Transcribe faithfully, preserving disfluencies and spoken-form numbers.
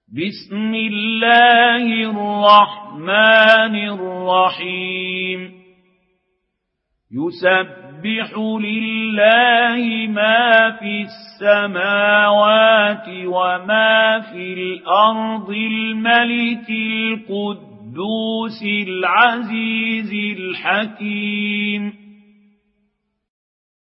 بسم الله الرحمن الرحيم يسبح لله ما في السماوات وما في الأرض الملك القدوس العزيز الحكيم